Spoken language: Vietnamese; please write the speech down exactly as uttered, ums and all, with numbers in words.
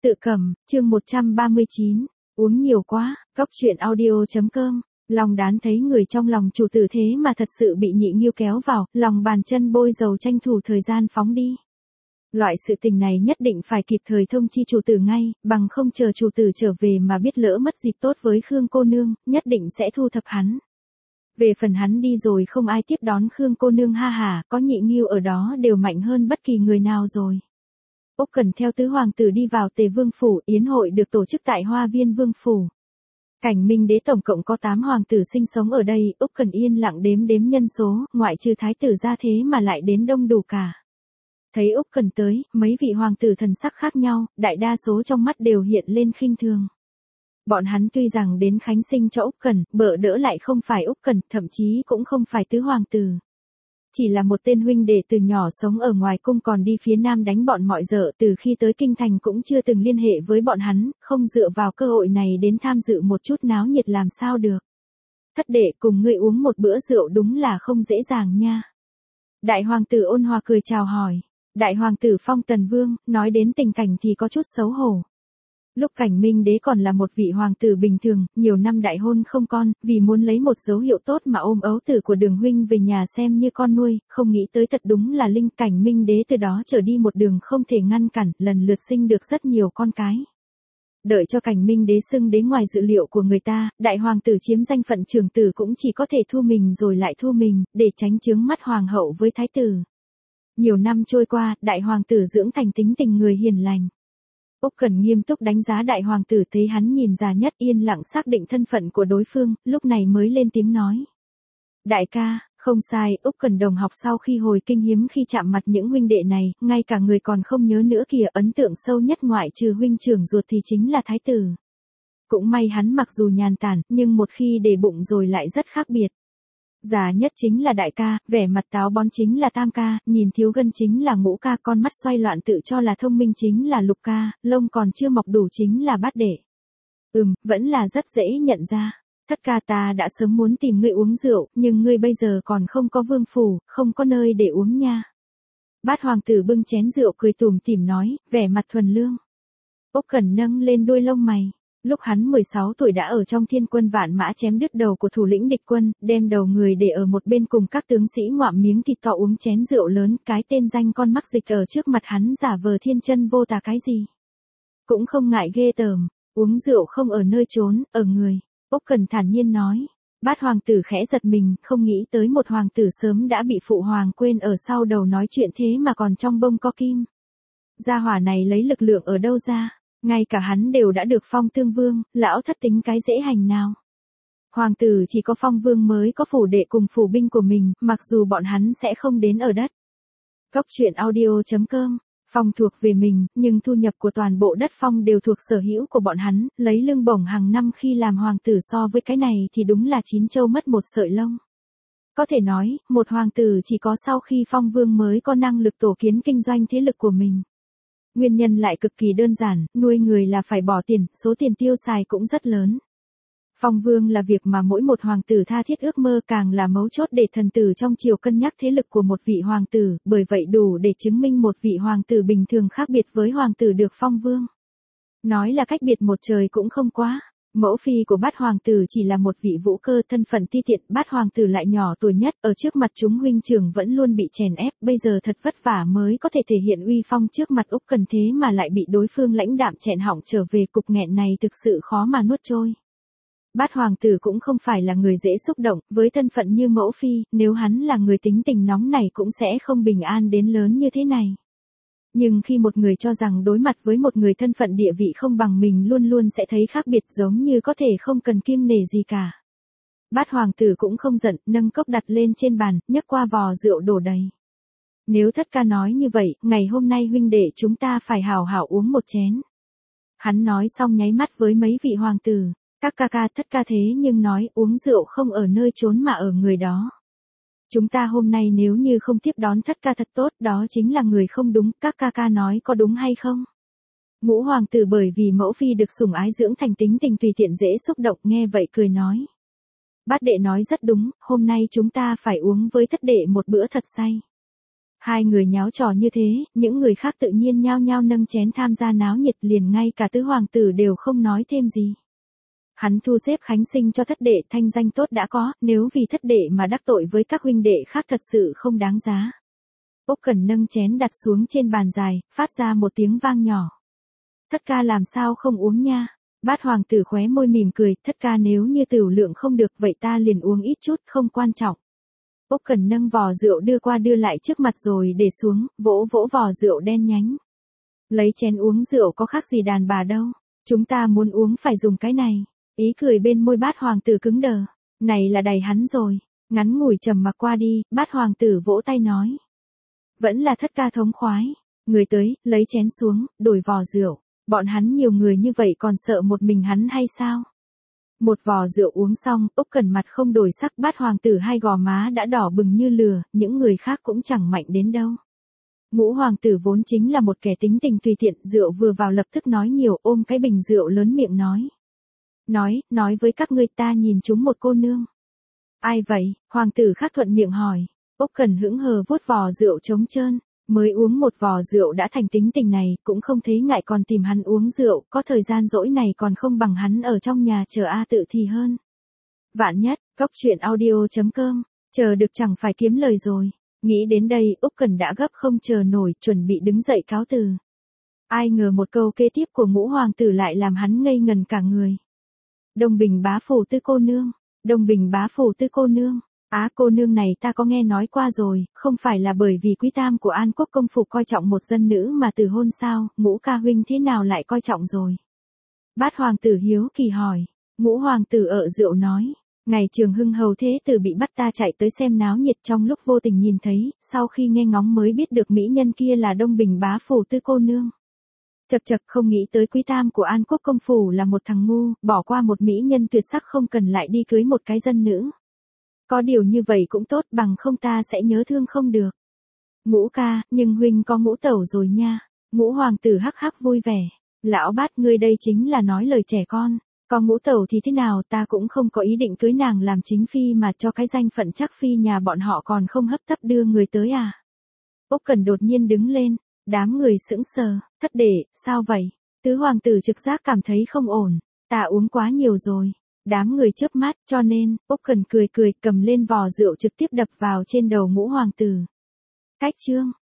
Tự cầm, chương một trăm ba mươi chín, uống nhiều quá, cóc truyện audio.com, lòng đán thấy người trong lòng chủ tử thế mà thật sự bị nhị nghiêu kéo vào, lòng bàn chân bôi dầu tranh thủ thời gian phóng đi. Loại sự tình này nhất định phải kịp thời thông chi chủ tử ngay, bằng không chờ chủ tử trở về mà biết lỡ mất dịp tốt với Khương cô nương, nhất định sẽ thu thập hắn. Về phần hắn đi rồi không ai tiếp đón Khương cô nương ha hà, có nhị nghiêu ở đó đều mạnh hơn bất kỳ người nào rồi. Úc Cẩn theo tứ hoàng tử đi vào Tề Vương phủ, yến hội được tổ chức tại Hoa Viên Vương phủ. Cảnh Minh Đế tổng cộng có tám hoàng tử sinh sống ở đây, Úc Cẩn yên lặng đếm đếm nhân số, ngoại trừ thái tử ra thế mà lại đến đông đủ cả. Thấy Úc Cẩn tới, mấy vị hoàng tử thần sắc khác nhau, đại đa số trong mắt đều hiện lên khinh thường. Bọn hắn tuy rằng đến khánh sinh cho Úc Cẩn, bợ đỡ lại không phải Úc Cẩn, thậm chí cũng không phải tứ hoàng tử. Chỉ là một tên huynh đệ từ nhỏ sống ở ngoài cung còn đi phía nam đánh bọn mọi dợ, từ khi tới kinh thành cũng chưa từng liên hệ với bọn hắn, không dựa vào cơ hội này đến tham dự một chút náo nhiệt làm sao được. Thất đệ cùng ngươi uống một bữa rượu đúng là không dễ dàng nha. Đại hoàng tử ôn hòa cười chào hỏi. Đại hoàng tử Phong Tần Vương, nói đến tình cảnh thì có chút xấu hổ. Lúc Cảnh Minh Đế còn là một vị hoàng tử bình thường, nhiều năm đại hôn không con, vì muốn lấy một dấu hiệu tốt mà ôm ấu tử của Đường huynh về nhà xem như con nuôi, không nghĩ tới thật đúng là linh. Cảnh Minh Đế từ đó trở đi một đường không thể ngăn cản, lần lượt sinh được rất nhiều con cái. Đợi cho Cảnh Minh Đế xưng đế ngoài dự liệu của người ta, đại hoàng tử chiếm danh phận trưởng tử cũng chỉ có thể thu mình rồi lại thu mình, để tránh chướng mắt hoàng hậu với thái tử. Nhiều năm trôi qua, đại hoàng tử dưỡng thành tính tình người hiền lành. Úc Cẩn nghiêm túc đánh giá đại hoàng tử, thấy hắn nhìn già nhất, yên lặng xác định thân phận của đối phương, lúc này mới lên tiếng nói. Đại ca, không sai, Úc Cẩn đồng học sau khi hồi kinh hiếm khi chạm mặt những huynh đệ này, ngay cả người còn không nhớ nữa kìa, ấn tượng sâu nhất ngoại trừ huynh trưởng ruột thì chính là thái tử. Cũng may hắn mặc dù nhàn tản, nhưng một khi để bụng rồi lại rất khác biệt. Già nhất chính là đại ca, vẻ mặt táo bón chính là tam ca, nhìn thiếu gân chính là ngũ ca, con mắt xoay loạn tự cho là thông minh chính là lục ca, lông còn chưa mọc đủ chính là bát đệ. Ừm, vẫn là rất dễ nhận ra. Thất ca, ta đã sớm muốn tìm ngươi uống rượu, nhưng ngươi bây giờ còn không có vương phủ, không có nơi để uống nha. Bát hoàng tử bưng chén rượu cười tủm tỉm nói, vẻ mặt thuần lương. Úc Cẩn nâng lên đuôi lông mày. Lúc hắn mười sáu tuổi đã ở trong thiên quân vạn mã chém đứt đầu của thủ lĩnh địch quân, đem đầu người để ở một bên cùng các tướng sĩ ngoạm miếng thịt to uống chén rượu lớn, cái tên danh con mắc dịch ở trước mặt hắn giả vờ thiên chân vô tà cái gì. Cũng không ngại ghê tởm, uống rượu không ở nơi trốn, ở người. Úc Cẩn thản nhiên nói. Bát hoàng tử khẽ giật mình, không nghĩ tới một hoàng tử sớm đã bị phụ hoàng quên ở sau đầu nói chuyện thế mà còn trong bông có kim. Gia hỏa này lấy lực lượng ở đâu ra? Ngay cả hắn đều đã được phong tương vương, lão thất tính cái dễ hành nào. Hoàng tử chỉ có phong vương mới có phủ đệ cùng phủ binh của mình, mặc dù bọn hắn sẽ không đến ở đất. Cóc truyện audio.com, phong thuộc về mình, nhưng thu nhập của toàn bộ đất phong đều thuộc sở hữu của bọn hắn, lấy lương bổng hàng năm khi làm hoàng tử so với cái này thì đúng là chín châu mất một sợi lông. Có thể nói, một hoàng tử chỉ có sau khi phong vương mới có năng lực tổ kiến kinh doanh thế lực của mình. Nguyên nhân lại cực kỳ đơn giản, nuôi người là phải bỏ tiền, số tiền tiêu xài cũng rất lớn. Phong vương là việc mà mỗi một hoàng tử tha thiết ước mơ, càng là mấu chốt để thần tử trong triều cân nhắc thế lực của một vị hoàng tử, bởi vậy đủ để chứng minh một vị hoàng tử bình thường khác biệt với hoàng tử được phong vương. Nói là cách biệt một trời cũng không quá. Mẫu phi của bát hoàng tử chỉ là một vị vũ cơ, thân phận ti tiện, bát hoàng tử lại nhỏ tuổi nhất, ở trước mặt chúng huynh trưởng vẫn luôn bị chèn ép, bây giờ thật vất vả mới có thể thể hiện uy phong trước mặt Úc Cẩn, thế mà lại bị đối phương lãnh đạm chẹn họng trở về, cục nghẹn này thực sự khó mà nuốt trôi. Bát hoàng tử cũng không phải là người dễ xúc động, với thân phận như mẫu phi, nếu hắn là người tính tình nóng này cũng sẽ không bình an đến lớn như thế này. Nhưng khi một người cho rằng đối mặt với một người thân phận địa vị không bằng mình luôn luôn sẽ thấy khác biệt, giống như có thể không cần kiêng nể gì cả. Bát hoàng tử cũng không giận, nâng cốc đặt lên trên bàn, nhấc qua vò rượu đổ đầy. Nếu thất ca nói như vậy, ngày hôm nay huynh đệ chúng ta phải hào hào uống một chén. Hắn nói xong nháy mắt với mấy vị hoàng tử, các ca ca, thất ca thế nhưng nói uống rượu không ở nơi trốn mà ở người đó. Chúng ta hôm nay nếu như không tiếp đón thất ca thật tốt, đó chính là người không đúng, các ca ca nói có đúng hay không? Ngũ hoàng tử bởi vì mẫu phi được sủng ái dưỡng thành tính tình tùy tiện dễ xúc động, nghe vậy cười nói. Bát đệ nói rất đúng, hôm nay chúng ta phải uống với thất đệ một bữa thật say. Hai người nháo trò như thế, những người khác tự nhiên nhao nhao nâng chén tham gia náo nhiệt, liền ngay cả tứ hoàng tử đều không nói thêm gì. Hắn thu xếp khánh sinh cho thất đệ, thanh danh tốt đã có, nếu vì thất đệ mà đắc tội với các huynh đệ khác thật sự không đáng giá. Úc Cẩn nâng chén đặt xuống trên bàn dài, phát ra một tiếng vang nhỏ. Thất ca làm sao không uống nha? Bát hoàng tử khóe môi mỉm cười, thất ca nếu như tửu lượng không được vậy ta liền uống ít chút, không quan trọng. Úc Cẩn nâng vò rượu đưa qua đưa lại trước mặt rồi để xuống, vỗ vỗ vò rượu đen nhánh. Lấy chén uống rượu có khác gì đàn bà đâu, chúng ta muốn uống phải dùng cái này. Ý cười bên môi bát hoàng tử cứng đờ, này là đầy hắn rồi. Ngắn ngủi trầm mặc qua đi, bát hoàng tử vỗ tay nói. Vẫn là thất ca thống khoái. Người tới, lấy chén xuống, đổi vò rượu. Bọn hắn nhiều người như vậy còn sợ một mình hắn hay sao? Một vò rượu uống xong, Úc Cẩn mặt không đổi sắc, bát hoàng tử hai gò má đã đỏ bừng như lửa, những người khác cũng chẳng mạnh đến đâu. Ngũ hoàng tử vốn chính là một kẻ tính tình tùy tiện, rượu vừa vào lập tức nói nhiều, ôm cái bình rượu lớn miệng nói. Nói, nói với các ngươi ta nhìn chúng một cô nương. Ai vậy? Hoàng tử khác thuận miệng hỏi. Úc Cẩn hững hờ vuốt vò rượu trống trơn, mới uống một vò rượu đã thành tính tình này, cũng không thấy ngại còn tìm hắn uống rượu, có thời gian rỗi này còn không bằng hắn ở trong nhà chờ A Tự thì hơn. Vạn nhất, cốc truyện audio chấm com, chờ được chẳng phải kiếm lời rồi. Nghĩ đến đây, Úc Cẩn đã gấp không chờ nổi, chuẩn bị đứng dậy cáo từ. Ai ngờ một câu kế tiếp của Ngũ hoàng tử lại làm hắn ngây ngần cả người. Đông Bình bá phủ Tư cô nương, Đông Bình bá phủ Tư cô nương. Á cô nương này ta có nghe nói qua rồi, không phải là bởi vì quý tam của An Quốc công phủ coi trọng một dân nữ mà từ hôn sao, Ngũ ca huynh thế nào lại coi trọng rồi? Bát hoàng tử hiếu kỳ hỏi. Ngũ hoàng tử ợ rượu nói, ngày Trường Hưng hầu thế tử bị bắt ta chạy tới xem náo nhiệt, trong lúc vô tình nhìn thấy, sau khi nghe ngóng mới biết được mỹ nhân kia là Đông Bình bá phủ Tư cô nương. Chậc chậc, không nghĩ tới quý tam của An Quốc công phủ là một thằng ngu, bỏ qua một mỹ nhân tuyệt sắc không cần lại đi cưới một cái dân nữ. Có điều như vậy cũng tốt, bằng không ta sẽ nhớ thương không được. Ngũ ca, nhưng huynh có ngũ tẩu rồi nha. Ngũ hoàng tử hắc hắc vui vẻ. Lão Bát, ngươi đây chính là nói lời trẻ con. Có ngũ tẩu thì thế nào, ta cũng không có ý định cưới nàng làm chính phi mà cho cái danh phận chắc phi nhà bọn họ còn không hấp tấp đưa người tới à. Úc Cẩn đột nhiên đứng lên, đám người sững sờ, thất đệ, sao vậy? Tứ hoàng tử trực giác cảm thấy không ổn, ta uống quá nhiều rồi. Đám người chớp mắt, cho nên, Úc Cẩn cười cười cầm lên vò rượu trực tiếp đập vào trên đầu Ngũ hoàng tử. Cách chương